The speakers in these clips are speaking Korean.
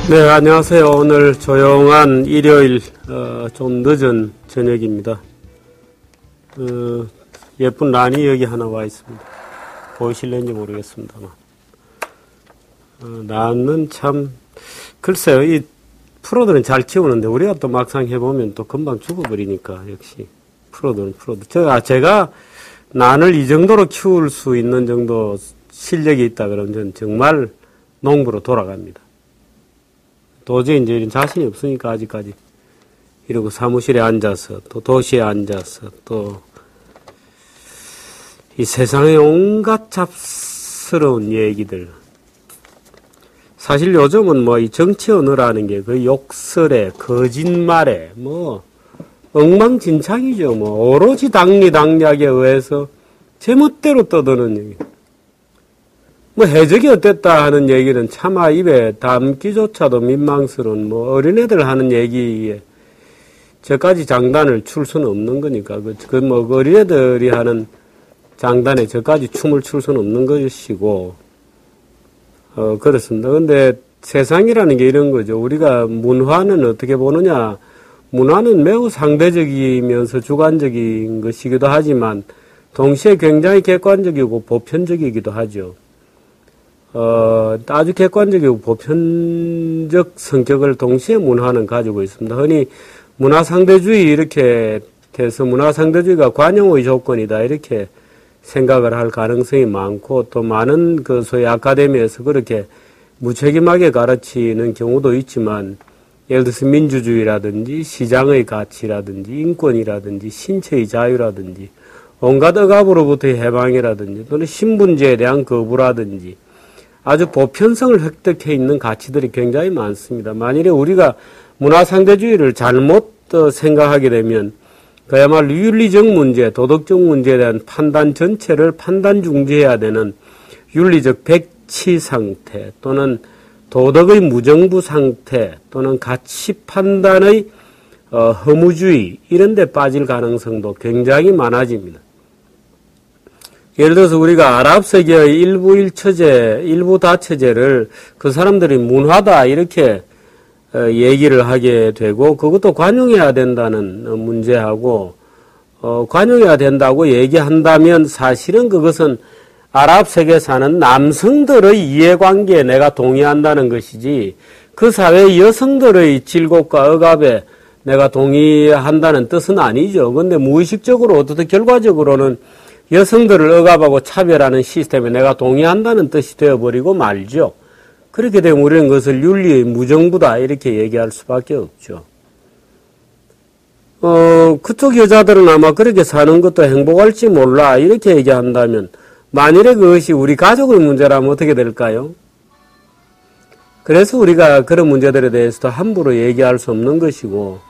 네, 안녕하세요. 오늘 조용한 일요일, 좀 늦은 저녁입니다. 예쁜 란이 여기 하나 와 있습니다. 보이실는지 모르겠습니다만. 란은 참, 글쎄요, 이 프로들은 잘 키우는데, 우리가 또 막상 해보면 또 금방 죽어버리니까, 역시. 프로들은 프로들. 제가 란을 이 정도로 키울 수 있는 정도 실력이 있다 그러면 저는 정말 농부로 돌아갑니다. 도저히 이제 이런 자신이 없으니까 아직까지 이러고 사무실에 앉아서 또 도시에 앉아서 또 이 세상의 온갖 잡스러운 얘기들. 사실 요즘은 뭐 이 정치 언어라는 게 그 욕설에 거짓말에 뭐 엉망진창이죠. 뭐 오로지 당리당략에 의해서 제멋대로 떠드는 얘기. 뭐 해적이 어땠다 하는 얘기는 차마 입에 담기조차도 민망스러운 뭐 어린애들 하는 얘기에 저까지 장단을 출 수는 없는 거니까 뭐 어린애들이 하는 장단에 저까지 춤을 출 수는 없는 것이고 그렇습니다. 근데 세상이라는 게 이런 거죠. 우리가 문화는 어떻게 보느냐? 문화는 매우 상대적이면서 주관적인 것이기도 하지만 동시에 굉장히 객관적이고 보편적이기도 하죠. 아주 객관적이고 보편적 성격을 동시에 문화는 가지고 있습니다. 흔히 문화상대주의 이렇게 돼서 문화상대주의가 관용의 조건이다 이렇게 생각을 할 가능성이 많고 또 많은 그 소위 아카데미에서 그렇게 무책임하게 가르치는 경우도 있지만 예를 들어서 민주주의라든지 시장의 가치라든지 인권이라든지 신체의 자유라든지 온갖 억압으로부터의 해방이라든지 또는 신분제에 대한 거부라든지 아주 보편성을 획득해 있는 가치들이 굉장히 많습니다. 만일에 우리가 문화상대주의를 잘못 생각하게 되면 그야말로 윤리적 문제, 도덕적 문제에 대한 판단 전체를 판단 중지해야 되는 윤리적 백치 상태 또는 도덕의 무정부 상태 또는 가치 판단의 허무주의 이런 데 빠질 가능성도 굉장히 많아집니다. 예를 들어서 우리가 아랍 세계의 일부 일처제, 일부 다처제를 그 사람들이 문화다 이렇게 얘기를 하게 되고 그것도 관용해야 된다는 문제하고 관용해야 된다고 얘기한다면 사실은 그것은 아랍 세계에 사는 남성들의 이해관계에 내가 동의한다는 것이지 그 사회의 여성들의 질곡과 억압에 내가 동의한다는 뜻은 아니죠. 그런데 무의식적으로 어떻든 결과적으로는 여성들을 억압하고 차별하는 시스템에 내가 동의한다는 뜻이 되어버리고 말죠. 그렇게 되면 우리는 그것을 윤리의 무정부다 이렇게 얘기할 수밖에 없죠. 그쪽 여자들은 아마 그렇게 사는 것도 행복할지 몰라 이렇게 얘기한다면 만일에 그것이 우리 가족의 문제라면 어떻게 될까요? 그래서 우리가 그런 문제들에 대해서도 함부로 얘기할 수 없는 것이고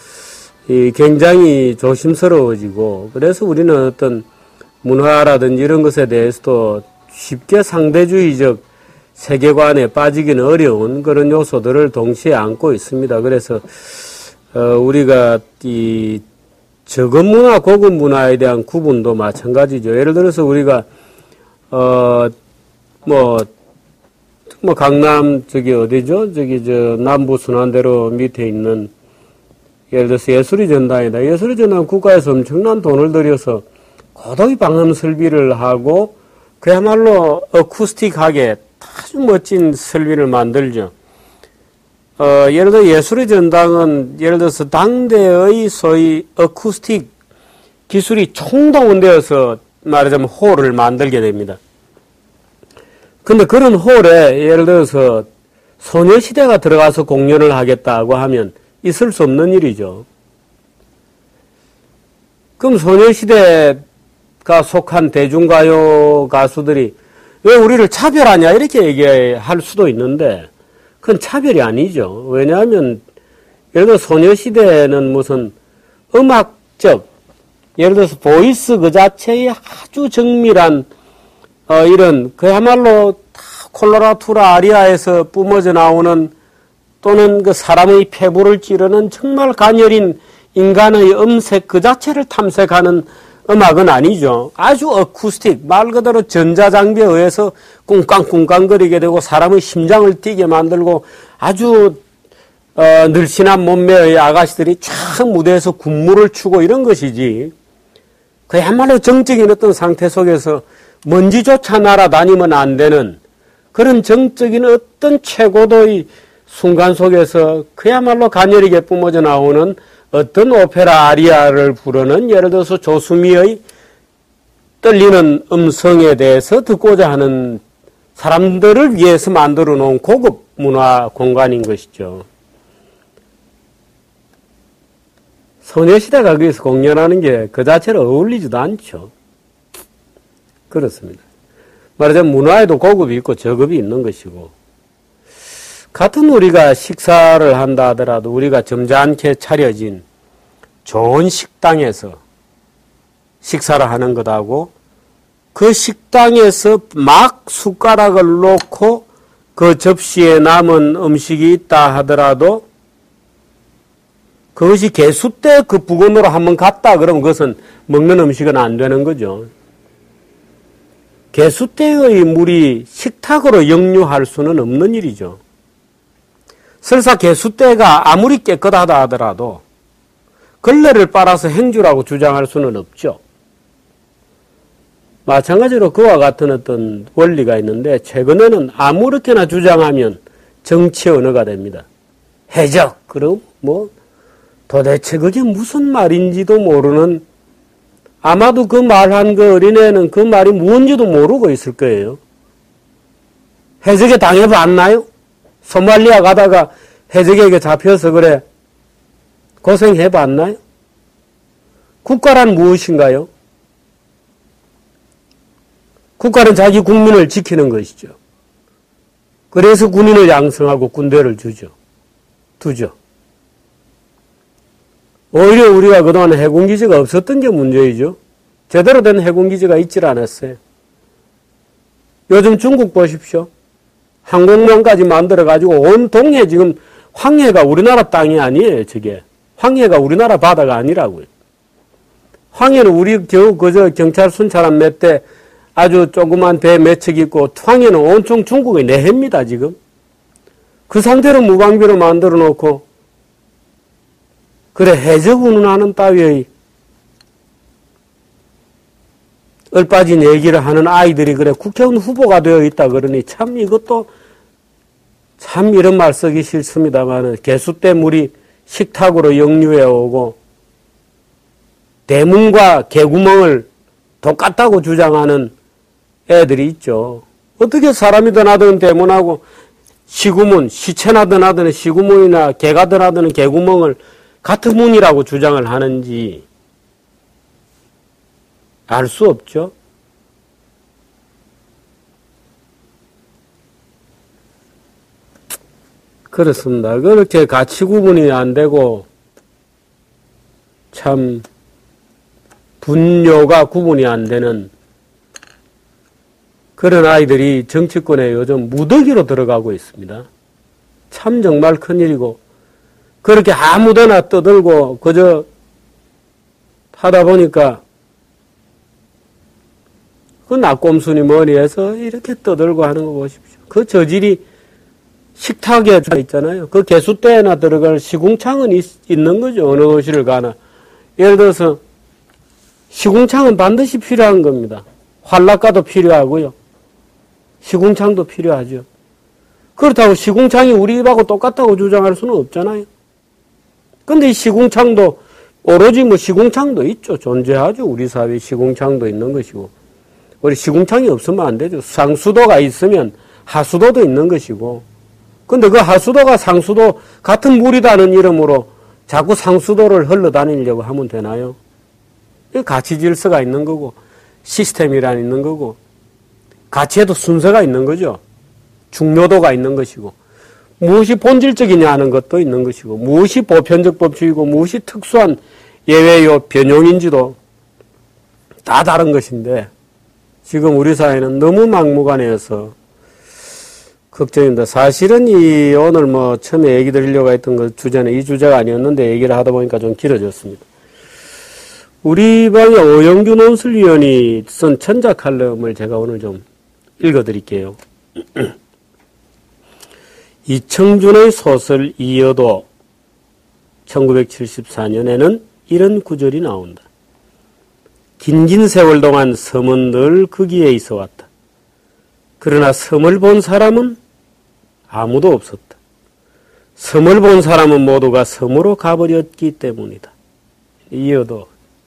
굉장히 조심스러워지고 그래서 우리는 어떤 문화라든지 이런 것에 대해서도 쉽게 상대주의적 세계관에 빠지기는 어려운 그런 요소들을 동시에 안고 있습니다. 그래서 우리가 이 저급 문화, 고급 문화에 대한 구분도 마찬가지죠. 예를 들어서 우리가 뭐 강남 저기 어디죠? 저기 저 남부 순환대로 밑에 있는 예를 들어서 예술의 전당이다. 예술의 전당 국가에서 엄청난 돈을 들여서 고도의 방음 설비를 하고 그야말로 어쿠스틱하게 아주 멋진 설비를 만들죠. 예를 들어 예술의 전당은 예를 들어서 당대의 소위 어쿠스틱 기술이 총동원되어서 말하자면 홀을 만들게 됩니다. 근데 그런 홀에 예를 들어서 소녀시대가 들어가서 공연을 하겠다고 하면 있을 수 없는 일이죠. 그럼 소녀시대가 속한 대중가요 가수들이 왜 우리를 차별하냐 이렇게 얘기할 수도 있는데 그건 차별이 아니죠. 왜냐하면 예를 들어 소녀시대는 무슨 음악적 예를 들어서 보이스 그 자체의 아주 정밀한 이런 그야말로 콜로라투라 아리아에서 뿜어져 나오는 또는 그 사람의 폐부를 찌르는 정말 가녀린 인간의 음색 그 자체를 탐색하는 음악은 아니죠. 아주 어쿠스틱, 말 그대로 전자장비에 의해서 꿍깡꿍깡거리게 되고 사람의 심장을 뛰게 만들고 아주 늘씬한 몸매의 아가씨들이 쫙 무대에서 군무를 추고 이런 것이지. 그야말로 정적인 어떤 상태 속에서 먼지조차 날아다니면 안 되는 그런 정적인 어떤 최고도의 순간 속에서 그야말로 가녀리게 뿜어져 나오는 어떤 오페라 아리아를 부르는 예를 들어서 조수미의 떨리는 음성에 대해서 듣고자 하는 사람들을 위해서 만들어 놓은 고급 문화 공간인 것이죠. 소녀시대가 거기서 공연하는 게 그 자체로 어울리지도 않죠. 그렇습니다. 말하자면 문화에도 고급이 있고 저급이 있는 것이고, 같은 우리가 식사를 한다 하더라도 우리가 점잖게 차려진 좋은 식당에서 식사를 하는 것하고 그 식당에서 막 숟가락을 놓고 그 접시에 남은 음식이 있다 하더라도 그것이 개수 때 그 부근으로 한번 갔다 그러면 그것은 먹는 음식은 안 되는 거죠. 개수 때의 물이 식탁으로 역류할 수는 없는 일이죠. 설사 개수 때가 아무리 깨끗하다 하더라도 걸레를 빨아서 행주라고 주장할 수는 없죠. 마찬가지로 그와 같은 어떤 원리가 있는데 최근에는 아무렇게나 주장하면 정치 언어가 됩니다. 해적, 그럼 뭐 도대체 그게 무슨 말인지도 모르는, 아마도 그 말한 그 어린애는 그 말이 무엇인지도 모르고 있을 거예요. 해적에 당해봤나요? 소말리아 가다가 해적에게 잡혀서 그래 고생해봤나요? 국가란 무엇인가요? 국가는 자기 국민을 지키는 것이죠. 그래서 군인을 양성하고 군대를 두죠. 오히려 우리가 그동안 해군기지가 없었던 게 문제이죠. 제대로 된 해군기지가 있질 않았어요. 요즘 중국 보십시오. 항공모함까지 만들어가지고 온 동해 지금 황해가 우리나라 땅이 아니에요, 저게. 황해가 우리나라 바다가 아니라고요. 황해는 우리 겨우 그저 경찰 순찰한 몇 대 아주 조그만 배 몇 척 있고, 황해는 온통 중국의 내해입니다, 지금. 그 상태로 무방비로 만들어 놓고, 그래, 해적 운운하는 따위의 얼빠진 얘기를 하는 아이들이 그래, 국회의원 후보가 되어 있다 그러니 참 이것도 참 이런 말 쓰기 싫습니다만 개수 때 물이 식탁으로 역류해 오고 대문과 개구멍을 똑같다고 주장하는 애들이 있죠. 어떻게 사람이 드나드는 대문하고 시구문, 시체나 드나드는 시구문이나 개가 드나드는 개구멍을 같은 문이라고 주장을 하는지 알 수 없죠. 그렇습니다. 그렇게 가치 구분이 안 되고 참 분뇨가 구분이 안 되는 그런 아이들이 정치권에 요즘 무더기로 들어가고 있습니다. 참 정말 큰일이고, 그렇게 아무데나 떠들고 그저 하다 보니까 그 낙곰순이 머리에서 이렇게 떠들고 하는 거 보십시오. 그 저질이 식탁에 있잖아요. 그 개수대에나 들어갈 시궁창은 있는 거죠. 어느 곳을 가나. 예를 들어서 시궁창은 반드시 필요한 겁니다. 활락가도 필요하고요. 시궁창도 필요하죠. 그렇다고 시궁창이 우리 집하고 똑같다고 주장할 수는 없잖아요. 근데 이 시궁창도 오로지 뭐 시궁창도 있죠. 존재하죠. 우리 사회에 시궁창도 있는 것이고. 우리 시궁창이 없으면 안 되죠. 상수도가 있으면 하수도도 있는 것이고. 근데 그 하수도가 상수도 같은 물이라는 이름으로 자꾸 상수도를 흘러다니려고 하면 되나요? 가치 질서가 있는 거고, 시스템이란 있는 거고, 가치에도 순서가 있는 거죠. 중요도가 있는 것이고, 무엇이 본질적이냐 하는 것도 있는 것이고, 무엇이 보편적 법칙이고, 무엇이 특수한 예외요 변용인지도 다 다른 것인데, 지금 우리 사회는 너무 막무가내여서 걱정입니다. 사실은 오늘 처음에 얘기 드리려고 했던 그 주제는 이 주제가 아니었는데 얘기를 하다 보니까 좀 길어졌습니다. 우리 방의 오영규 논술위원이 쓴 천자 칼럼을 제가 오늘 좀 읽어드릴게요. 이청준의 소설 이여도 1974년에는 이런 구절이 나온다. 긴긴 세월 동안 섬은 늘 거기에 있어 왔다. 그러나 섬을 본 사람은 아무도 없었다. 섬을 본 사람은 모두가 섬으로 가버렸기 때문이다. 이여도.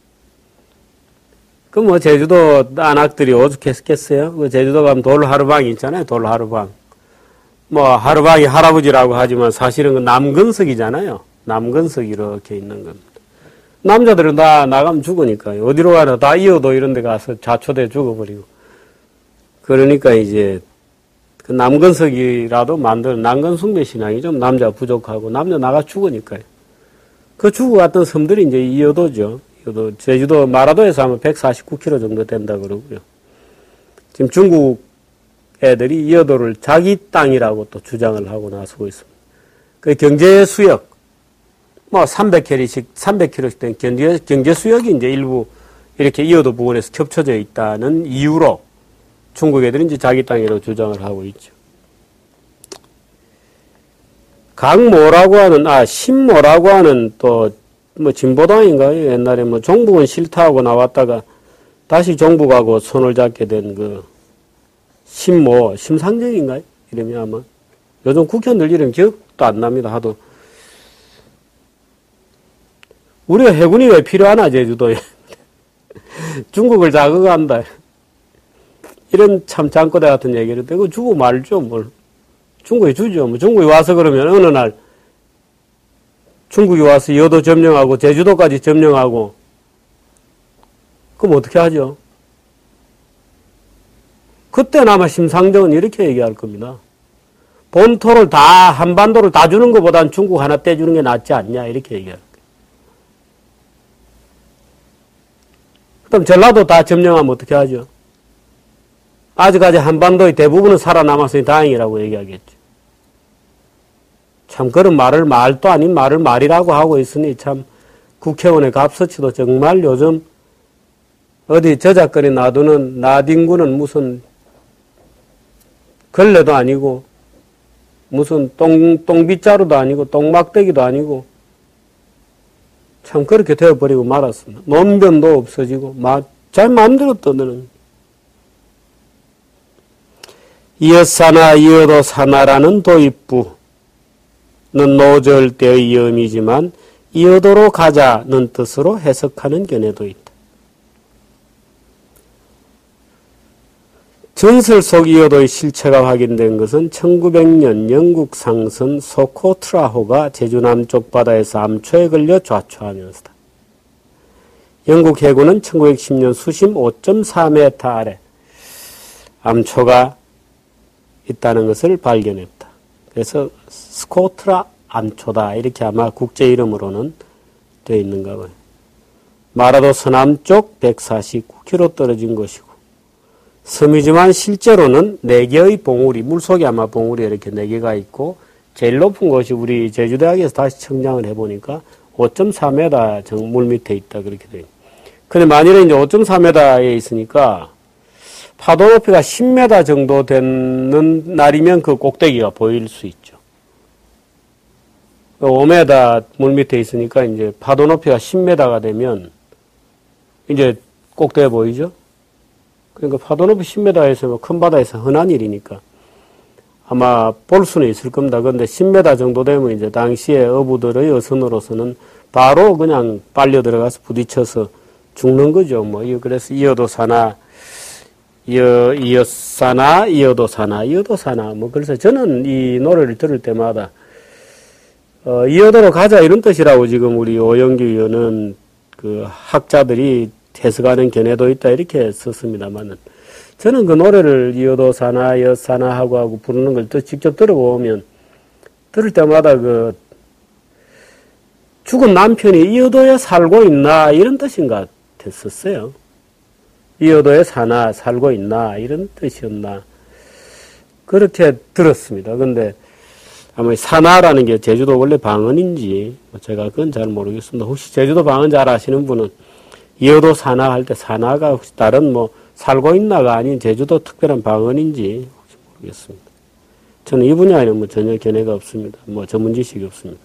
그 뭐 제주도 안악들이 오죽했겠어요? 그 제주도 가면 돌하루방이 있잖아요. 돌하루방. 뭐 하루방이 할아버지라고 하지만 사실은 그 남근석이잖아요. 남근석 이렇게 있는 겁니다. 남자들은 다 나가면 죽으니까요. 어디로 가나 다 이어도 이런 데 가서 자초돼 죽어버리고. 그러니까 이제 그 남근석이라도 만드는 남근숭배 신앙이 좀 남자 부족하고 남자 나가 죽으니까요. 그 죽어갔던 섬들이 이제 이어도죠. 제주도 마라도에서 하면 149km 정도 된다 그러고요. 지금 중국 애들이 이어도를 자기 땅이라고 또 주장을 하고 나서고 있습니다. 그 경제 수역, 뭐 300km씩 된 경제 수역이 이제 일부 이렇게 이어도 부근에서 겹쳐져 있다는 이유로 중국 애들이 이제 자기 땅이라고 주장을 하고 있죠. 신모라고 하는 또 뭐 진보당인가요? 옛날에 뭐 종북은 싫다고 나왔다가 다시 종북하고 손을 잡게 된 그 심상정인가요? 이름이 아마. 요즘 국회의원들 이름 기억도 안 납니다. 하도. 우리가 해군이 왜 필요하나, 제주도에. 중국을 자극한다. 이런 참 장꼬대 같은 얘기를 했는데, 그거 주고 말죠, 뭘. 중국이 주죠. 뭐 중국이 와서 그러면 어느 날 중국이 와서 여도 점령하고 제주도까지 점령하고 그럼 어떻게 하죠? 그때는 아마 심상정은 이렇게 얘기할 겁니다. 본토를 한반도를 다 주는 것보단 중국 하나 떼주는 게 낫지 않냐 이렇게 얘기할 거예요. 그럼 전라도 다 점령하면 어떻게 하죠? 아직까지 한반도의 대부분은 살아남았으니 다행이라고 얘기하겠죠. 참 그런 말도 아닌 말을 말이라고 하고 있으니 참 국회의원의 값어치도 정말 요즘 어디 저작거리 놔두는 나딩구는 무슨 걸레도 아니고 무슨 똥빗자루도 아니고 똥막대기도 아니고 참 그렇게 되어버리고 말았습니다. 논변도 없어지고 잘 마음대로 떠드는 이엇사나 이어도사나라는 도입부 는 노절대의 염이지만 이어도로 가자는 뜻으로 해석하는 견해도 있다. 전설 속 이어도의 실체가 확인된 것은 1900년 영국 상선 소코트라호가 제주 남쪽 바다에서 암초에 걸려 좌초하면서다. 영국 해군은 1910년 수심 5.4m 아래 암초가 있다는 것을 발견했다. 그래서 스코트라 암초다 이렇게 아마 국제 이름으로는 되어 있는가 봐요. 마라도 서남쪽 149km 떨어진 곳이고 섬이지만 실제로는 4개의 봉우리, 물속에 아마 봉우리 이렇게 4개가 있고 제일 높은 곳이 우리 제주대학에서 다시 청량을 해보니까 5.4m 물 밑에 있다 그렇게 돼요. 근데 만일에 이제 5.4m에 있으니까 파도 높이가 10m 정도 되는 날이면 그 꼭대기가 보일 수 있죠. 5m 물 밑에 있으니까 이제 파도 높이가 10m가 되면 이제 꼭대기 보이죠? 그러니까 파도 높이 10m에서 큰 바다에서 흔한 일이니까 아마 볼 수는 있을 겁니다. 그런데 10m 정도 되면 이제 당시에 어부들의 어선으로서는 바로 그냥 빨려 들어가서 부딪혀서 죽는 거죠. 뭐, 그래서 이어도사나, 이어도사나. 뭐, 그래서 저는 이 노래를 들을 때마다, 이어도로 가자 이런 뜻이라고 지금 우리 오영규 의원은 그 학자들이 해석하는 견해도 있다 이렇게 썼습니다만은 저는 그 노래를 이어도사나, 이어사나 하고 부르는 걸 또 직접 들어보면 들을 때마다 그 죽은 남편이 이어도에 살고 있나 이런 뜻인가 됐었어요. 이어도에 사나 살고 있나 이런 뜻이었나 그렇게 들었습니다. 근데 아마 사나라는 게 제주도 원래 방언인지 제가 그건 잘 모르겠습니다. 혹시 제주도 방언 잘 아시는 분은 이어도 사나 할 때 사나가 혹시 다른 뭐 살고 있나가 아닌 제주도 특별한 방언인지 혹시 모르겠습니다. 저는 이 분야에는 뭐 전혀 견해가 없습니다. 뭐 전문 지식이 없습니다.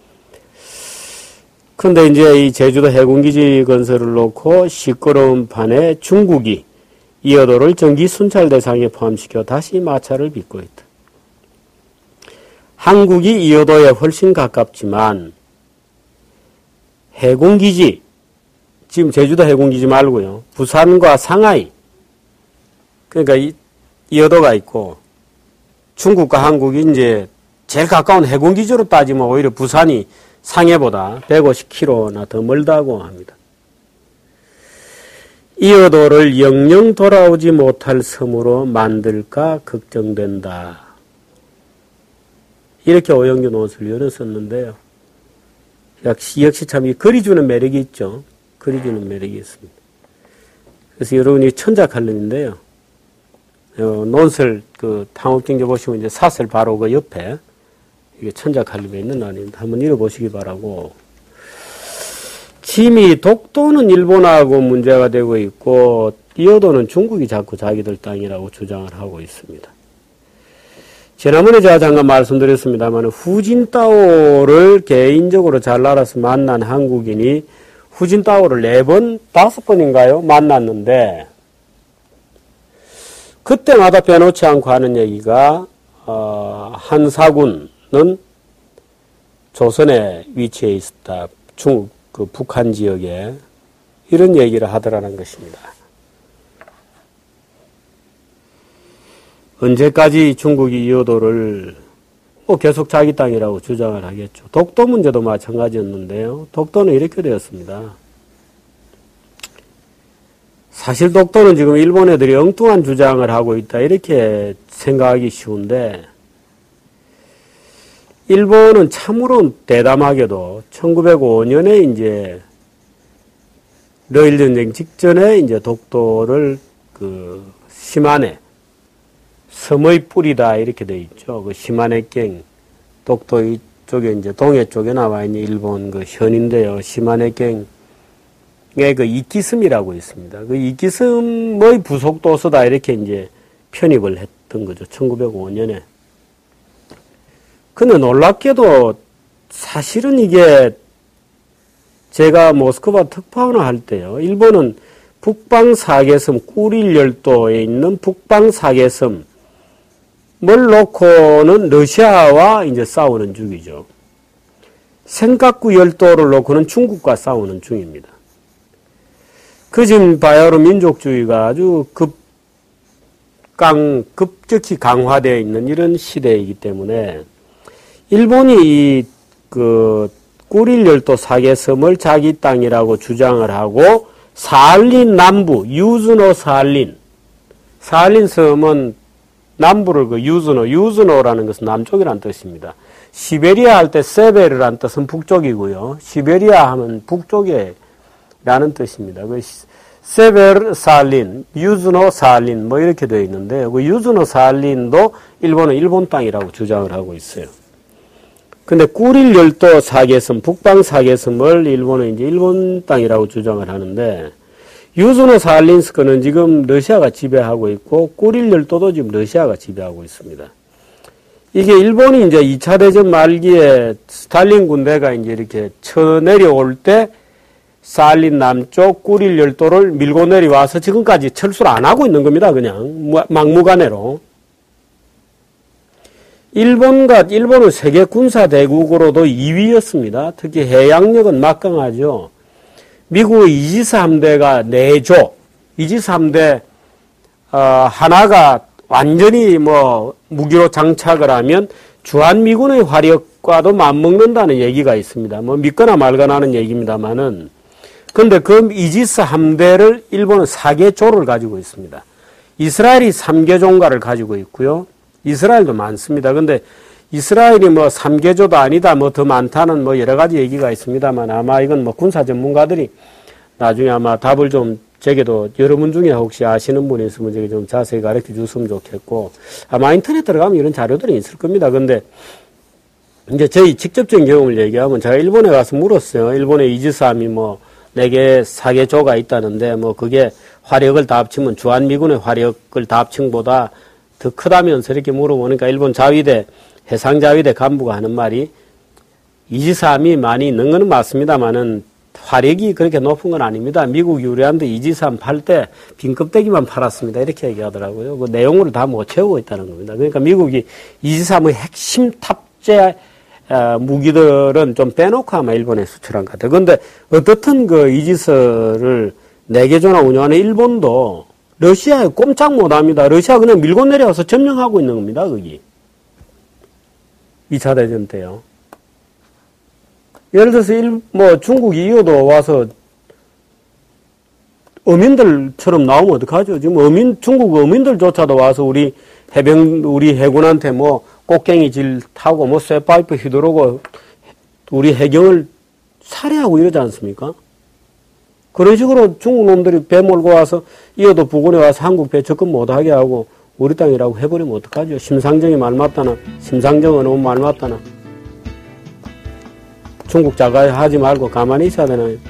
근데 이제 이 제주도 해군기지 건설을 놓고 시끄러운 판에 중국이 이어도를 전기 순찰 대상에 포함시켜 다시 마찰을 빚고 있다. 한국이 이어도에 훨씬 가깝지만 해군기지, 지금 제주도 해군기지 말고요. 부산과 상하이, 그러니까 이어도가 있고 중국과 한국이 이제 제일 가까운 해군기지로 따지면 오히려 부산이 상해보다 150km나 더 멀다고 합니다. 이어도를 영영 돌아오지 못할 섬으로 만들까 걱정된다. 이렇게 오영규 논술위원은 썼는데요. 역시 참 이 그리주는 매력이 있죠. 그리주는 매력이 있습니다. 그래서 여러분이 천자 칼럼인데요. 논설 그 탕업경제 보시면 이제 사설 바로 그 옆에 이게 천자 칼럼에 있는 난입니다. 한번 읽어보시기 바라고. 짐이 독도는 일본하고 문제가 되고 있고 이어도는 중국이 자꾸 자기들 땅이라고 주장을 하고 있습니다. 지난번에 제가 잠깐 말씀드렸습니다만 후진타오를 개인적으로 잘 알아서 만난 한국인이 후진타오를 4번, 5번인가요? 만났는데 그때마다 빼놓지 않고 하는 얘기가 한사군은 조선에 위치해 있었다. 중국 그 북한 지역에 이런 얘기를 하더라는 것입니다. 언제까지 중국이 이어도를 계속 자기 땅이라고 주장을 하겠죠. 독도 문제도 마찬가지였는데요. 독도는 이렇게 되었습니다. 사실 독도는 지금 일본 애들이 엉뚱한 주장을 하고 있다 이렇게 생각하기 쉬운데 일본은 참으로 대담하게도 1905년에 이제 러일 전쟁 직전에 이제 독도를 그 시마네 섬의 뿌리다 이렇게 돼 있죠. 그 시마네갱 독도 이쪽에 이제 동해 쪽에 나와 있는 일본 그 현인데요. 시마네갱의 그 이키섬이라고 있습니다. 그 이키섬의 부속 도서다 이렇게 이제 편입을 했던 거죠. 1905년에. 근데 놀랍게도 사실은 이게 제가 모스크바 특파원을 할 때요. 일본은 북방 사계섬 꾸릴열도에 있는 북방 사계섬을 놓고는 러시아와 이제 싸우는 중이죠. 센카쿠 열도를 놓고는 중국과 싸우는 중입니다. 그 지금 바야흐로 민족주의가 아주 급격히 강화되어 있는 이런 시대이기 때문에 일본이 그 꾸릴열도 사계섬을 자기 땅이라고 주장을 하고 사할린 남부 유즈노 사할린 섬은 남부를 그 유즈노라는 것은 남쪽이라는 뜻입니다. 시베리아 할 때 세베르라는 뜻은 북쪽이고요. 시베리아 하면 북쪽이라는 뜻입니다. 그 세베르 사할린, 유즈노 사할린 뭐 이렇게 되어 있는데 그 유즈노 사할린도 일본은 일본 땅이라고 주장을 하고 있어요. 근데 꾸릴열도 사계섬, 북방 사계섬을 일본은 이제 일본 땅이라고 주장을 하는데 유즈노 사할린스크는 지금 러시아가 지배하고 있고 꾸릴열도도 지금 러시아가 지배하고 있습니다. 이게 일본이 이제 2차 대전 말기에 스탈린 군대가 이제 이렇게 쳐내려올 때 사할린 남쪽 꾸릴열도를 밀고 내려와서 지금까지 철수를 안 하고 있는 겁니다. 그냥 막무가내로. 일본은 세계 군사 대국으로도 2위였습니다. 특히 해양력은 막강하죠. 미국의 이지스 함대가 4조, 이지스 함대 하나가 완전히 무기로 장착을 하면 주한미군의 화력과도 맞먹는다는 얘기가 있습니다. 믿거나 말거나 하는 얘기입니다만은 근데 그 이지스 함대를 일본은 4개조를 가지고 있습니다. 이스라엘이 3개조인가를 가지고 있고요. 이스라엘도 많습니다. 근데 이스라엘이 3개조도 아니다, 더 많다는 여러 가지 얘기가 있습니다만 아마 이건 군사 전문가들이 나중에 아마 답을 좀 제게도 여러분 중에 혹시 아시는 분이 있으면 제게 좀 자세히 가르쳐 줬으면 좋겠고 아마 인터넷 들어가면 이런 자료들이 있을 겁니다. 근데 이제 저희 직접적인 경험을 얘기하면 제가 일본에 가서 물었어요. 일본의 이지스함이 4개, 4개 조가 있다는데, 뭐, 그게 화력을 다 합치면 주한미군의 화력을 다 합친 보다 더 크다면서 이렇게 물어보니까 일본 자위대, 해상자위대 간부가 하는 말이 이지삼이 많이 있는 건 맞습니다만은 화력이 그렇게 높은 건 아닙니다. 미국이 우리한테 이지삼 팔 때 빈껍데기만 팔았습니다. 이렇게 얘기하더라고요. 그 내용을 다 못 채우고 있다는 겁니다. 그러니까 미국이 이지삼의 핵심 탑재 무기들은 좀 빼놓고 아마 일본에 수출한 것 같아요. 그런데 어떻든 그 이지스를 4개 조나 운영하는 일본도 러시아에 꼼짝 못 합니다. 러시아 그냥 밀고 내려와서 점령하고 있는 겁니다. 거기. 2차 대전 때요. 예를 들어서 중국이 이어도 와서 어민들처럼 나오면 어떡하죠? 지금 중국 어민들조차도 와서 우리 해군한테 뭐 꽃갱이 질 타고 뭐 쇠파이프 휘두르고 우리 해경을 살해하고 이러지 않습니까? 그런 식으로 중국 놈들이 배 몰고 와서 이어도 부근에 와서 한국 배 접근 못하게 하고 우리 땅이라고 해버리면 어떡하죠? 심상정이 말 맞다나 심상정은 너무 말 맞다나 중국 자가 하지 말고 가만히 있어야 되나요?